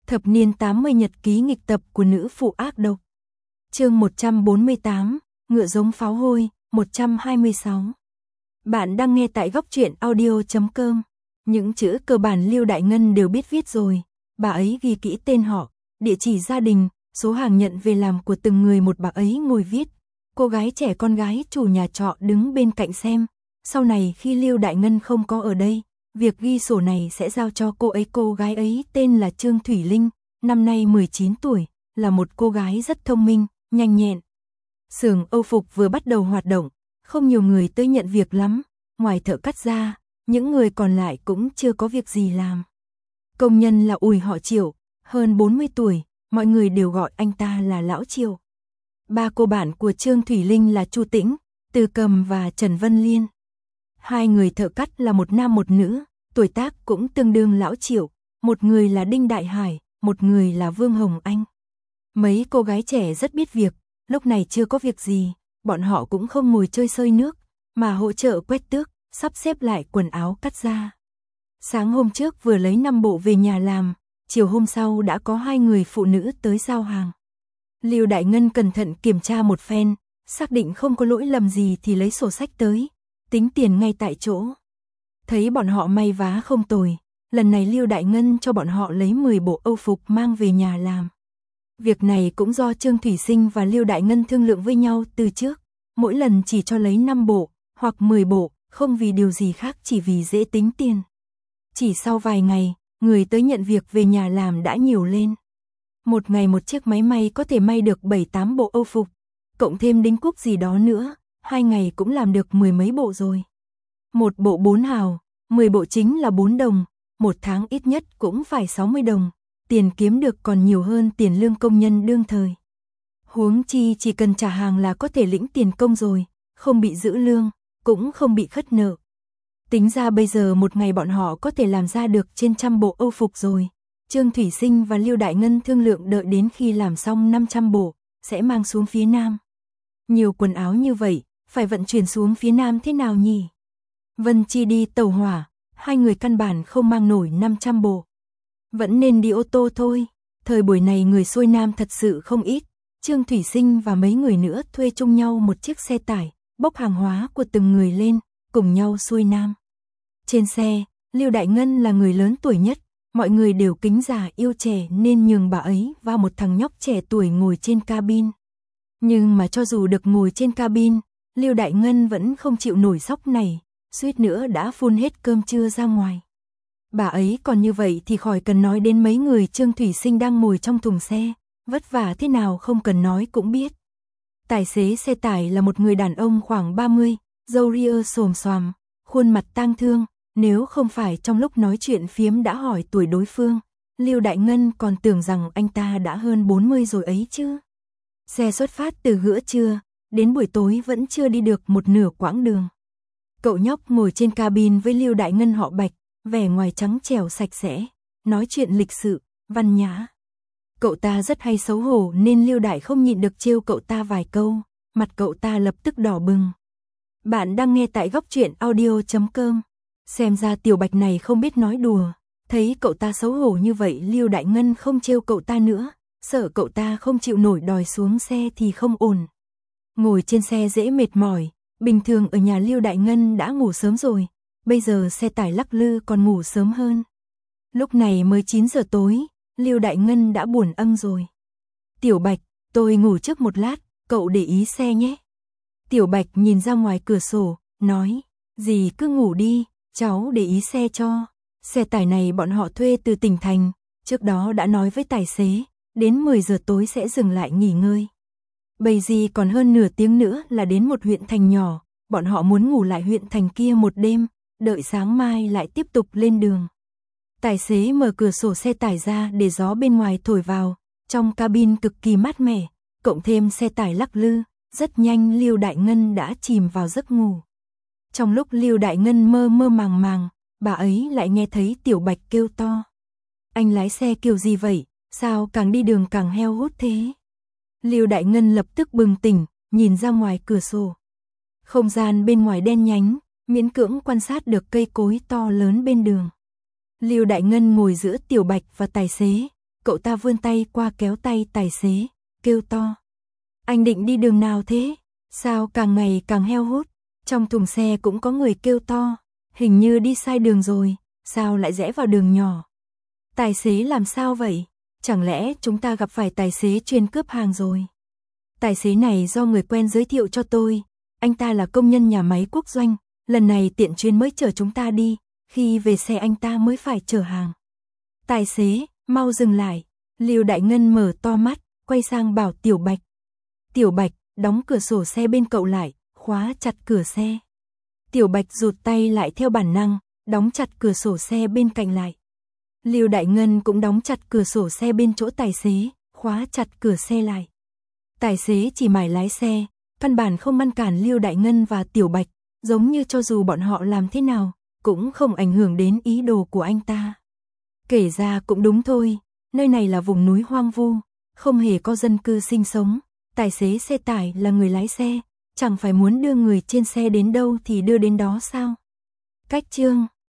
Thập niên 80 nhật ký nghịch tập của nữ phụ ác độc. Chương 148, ngựa giống pháo hôi, 126. Bạn đang nghe tại góc truyện audio.com. Những chữ cơ bản Lưu Đại Ngân đều biết viết rồi. Bà ấy ghi kỹ tên họ, địa chỉ gia đình, số hàng nhận về làm của từng người một, bà ấy ngồi viết. Cô gái trẻ con gái chủ nhà trọ đứng bên cạnh xem. Sau này khi Lưu Đại Ngân không có ở đây, việc ghi sổ này sẽ giao cho cô ấy. Cô gái ấy tên là Trương Thủy Linh, năm nay 19 tuổi, là một cô gái rất thông minh, nhanh nhẹn. Xưởng Âu phục vừa bắt đầu hoạt động, không nhiều người tới nhận việc lắm, ngoài thợ cắt ra, những người còn lại cũng chưa có việc gì làm. Công nhân là ủi họ Triệu, hơn 40 tuổi, mọi người đều gọi anh ta là Lão Triệu. Ba cô bạn của Trương Thủy Linh là Chu Tĩnh, Từ Cầm và Trần Vân Liên. Hai người thợ cắt là một nam một nữ, tuổi tác cũng tương đương Lão Triệu, một người là Đinh Đại Hải, một người là Vương Hồng Anh. Mấy cô gái trẻ rất biết việc, lúc này chưa có việc gì, bọn họ cũng không ngồi chơi sơi nước, mà hỗ trợ quét tước, sắp xếp lại quần áo cắt ra. Sáng hôm trước vừa lấy 5 bộ về nhà làm, chiều hôm sau đã có 2 người phụ nữ tới giao hàng. Lưu Đại Ngân cẩn thận kiểm tra một phen, xác định không có lỗi lầm gì thì lấy sổ sách tới, tính tiền ngay tại chỗ. Thấy bọn họ may vá không tồi, lần này Lưu Đại Ngân cho bọn họ lấy 10 bộ Âu phục mang về nhà làm. Việc này cũng do Trương Thủy Sinh và Lưu Đại Ngân thương lượng với nhau từ trước, mỗi lần chỉ cho lấy 5 bộ, hoặc 10 bộ, không vì điều gì khác, chỉ vì dễ tính tiền. Chỉ sau vài ngày, người tới nhận việc về nhà làm đã nhiều lên. Một ngày một chiếc máy may có thể may được 7-8 bộ Âu phục, cộng thêm đính cúc gì đó nữa, 2 ngày cũng làm được 10 mấy bộ rồi. Một bộ 4 hào, 10 bộ chính là 4 đồng, một tháng ít nhất cũng phải 60 đồng, tiền kiếm được còn nhiều hơn tiền lương công nhân đương thời. Huống chi chỉ cần trả hàng là có thể lĩnh tiền công rồi, không bị giữ lương, cũng không bị khất nợ. Tính ra bây giờ một ngày bọn họ có thể làm ra được trên 100 bộ Âu phục rồi. Trương Thủy Sinh và Lưu Đại Ngân thương lượng đợi đến khi làm xong 500 bộ, sẽ mang xuống phía Nam. Nhiều quần áo như vậy, phải vận chuyển xuống phía Nam thế nào nhỉ? Vân Chi đi tàu hỏa, 2 người căn bản không mang nổi 500 bộ. Vẫn nên đi ô tô thôi, thời buổi này người xuôi Nam thật sự không ít. Trương Thủy Sinh và mấy người nữa thuê chung nhau một chiếc xe tải, bốc hàng hóa của từng người lên, cùng nhau xuôi Nam. Trên xe, Lưu Đại Ngân là người lớn tuổi nhất, mọi người đều kính già yêu trẻ nên nhường bà ấy và một thằng nhóc trẻ tuổi ngồi trên cabin. Nhưng mà cho dù được ngồi trên cabin, Lưu Đại Ngân vẫn không chịu nổi sóc này, suýt nữa đã phun hết cơm trưa ra ngoài. Bà ấy còn như vậy thì khỏi cần nói đến mấy người Trương Thủy Sinh đang ngồi trong thùng xe, vất vả thế nào không cần nói cũng biết. Tài xế xe tải là một người đàn ông khoảng 30, râu ria xồm xoàm, khuôn mặt tang thương, nếu không phải trong lúc nói chuyện phiếm đã hỏi tuổi đối phương, Lưu Đại Ngân còn tưởng rằng anh ta đã hơn 40 rồi ấy chứ. Xe xuất phát từ giữa trưa, đến buổi tối vẫn chưa đi được một nửa quãng đường. Cậu nhóc ngồi trên cabin với Lưu Đại Ngân họ Bạch, vẻ ngoài trắng trẻo sạch sẽ, nói chuyện lịch sự, văn nhã. Cậu ta rất hay xấu hổ nên Lưu Đại không nhịn được trêu cậu ta vài câu, mặt cậu ta lập tức đỏ bừng. Bạn đang nghe tại góc truyện audio.com. Xem ra Tiểu Bạch này không biết nói đùa, thấy cậu ta xấu hổ như vậy Lưu Đại Ngân không trêu cậu ta nữa, sợ cậu ta không chịu nổi đòi xuống xe thì không ổn. Ngồi trên xe dễ mệt mỏi, bình thường ở nhà Lưu Đại Ngân đã ngủ sớm rồi, bây giờ xe tải lắc lư còn ngủ sớm hơn. Lúc này mới 9 giờ tối, Lưu Đại Ngân đã buồn âng rồi. Tiểu Bạch, tôi ngủ trước một lát, cậu để ý xe nhé. Tiểu Bạch nhìn ra ngoài cửa sổ, nói, dì cứ ngủ đi, cháu để ý xe cho. Xe tải này bọn họ thuê từ tỉnh thành, trước đó đã nói với tài xế, đến 10 giờ tối sẽ dừng lại nghỉ ngơi. Bây giờ còn hơn nửa tiếng nữa là đến một huyện thành nhỏ, bọn họ muốn ngủ lại huyện thành kia một đêm, đợi sáng mai lại tiếp tục lên đường. Tài xế mở cửa sổ xe tải ra để gió bên ngoài thổi vào, trong cabin cực kỳ mát mẻ, cộng thêm xe tải lắc lư, rất nhanh Lưu Đại Ngân đã chìm vào giấc ngủ. Trong lúc Lưu Đại Ngân mơ mơ màng màng, bà ấy lại nghe thấy Tiểu Bạch kêu to. Anh lái xe kiểu gì vậy, sao càng đi đường càng heo hút thế? Lưu Đại Ngân lập tức bừng tỉnh, nhìn ra ngoài cửa sổ. Không gian bên ngoài đen nhánh, miễn cưỡng quan sát được cây cối to lớn bên đường. Lưu Đại Ngân ngồi giữa Tiểu Bạch và tài xế, cậu ta vươn tay qua kéo tay tài xế, kêu to. Anh định đi đường nào thế? Sao càng ngày càng heo hút? Trong thùng xe cũng có người kêu to, hình như đi sai đường rồi, sao lại rẽ vào đường nhỏ? Tài xế làm sao vậy? Chẳng lẽ chúng ta gặp phải tài xế chuyên cướp hàng rồi? Tài xế này do người quen giới thiệu cho tôi, anh ta là công nhân nhà máy quốc doanh, lần này tiện chuyên mới chở chúng ta đi, khi về xe anh ta mới phải chở hàng. Tài xế, mau dừng lại. Lưu Đại Ngân mở to mắt, quay sang bảo Tiểu Bạch. Tiểu Bạch, đóng cửa sổ xe bên cậu lại, khóa chặt cửa xe. Tiểu Bạch rụt tay lại theo bản năng, đóng chặt cửa sổ xe bên cạnh lại. Lưu Đại Ngân cũng đóng chặt cửa sổ xe bên chỗ tài xế, khóa chặt cửa xe lại. Tài xế chỉ mải lái xe, căn bản không ngăn cản Lưu Đại Ngân và Tiểu Bạch, giống như cho dù bọn họ làm thế nào, cũng không ảnh hưởng đến ý đồ của anh ta. Kể ra cũng đúng thôi, nơi này là vùng núi hoang vu, không hề có dân cư sinh sống, tài xế xe tải là người lái xe, chẳng phải muốn đưa người trên xe đến đâu thì đưa đến đó sao? Cách chương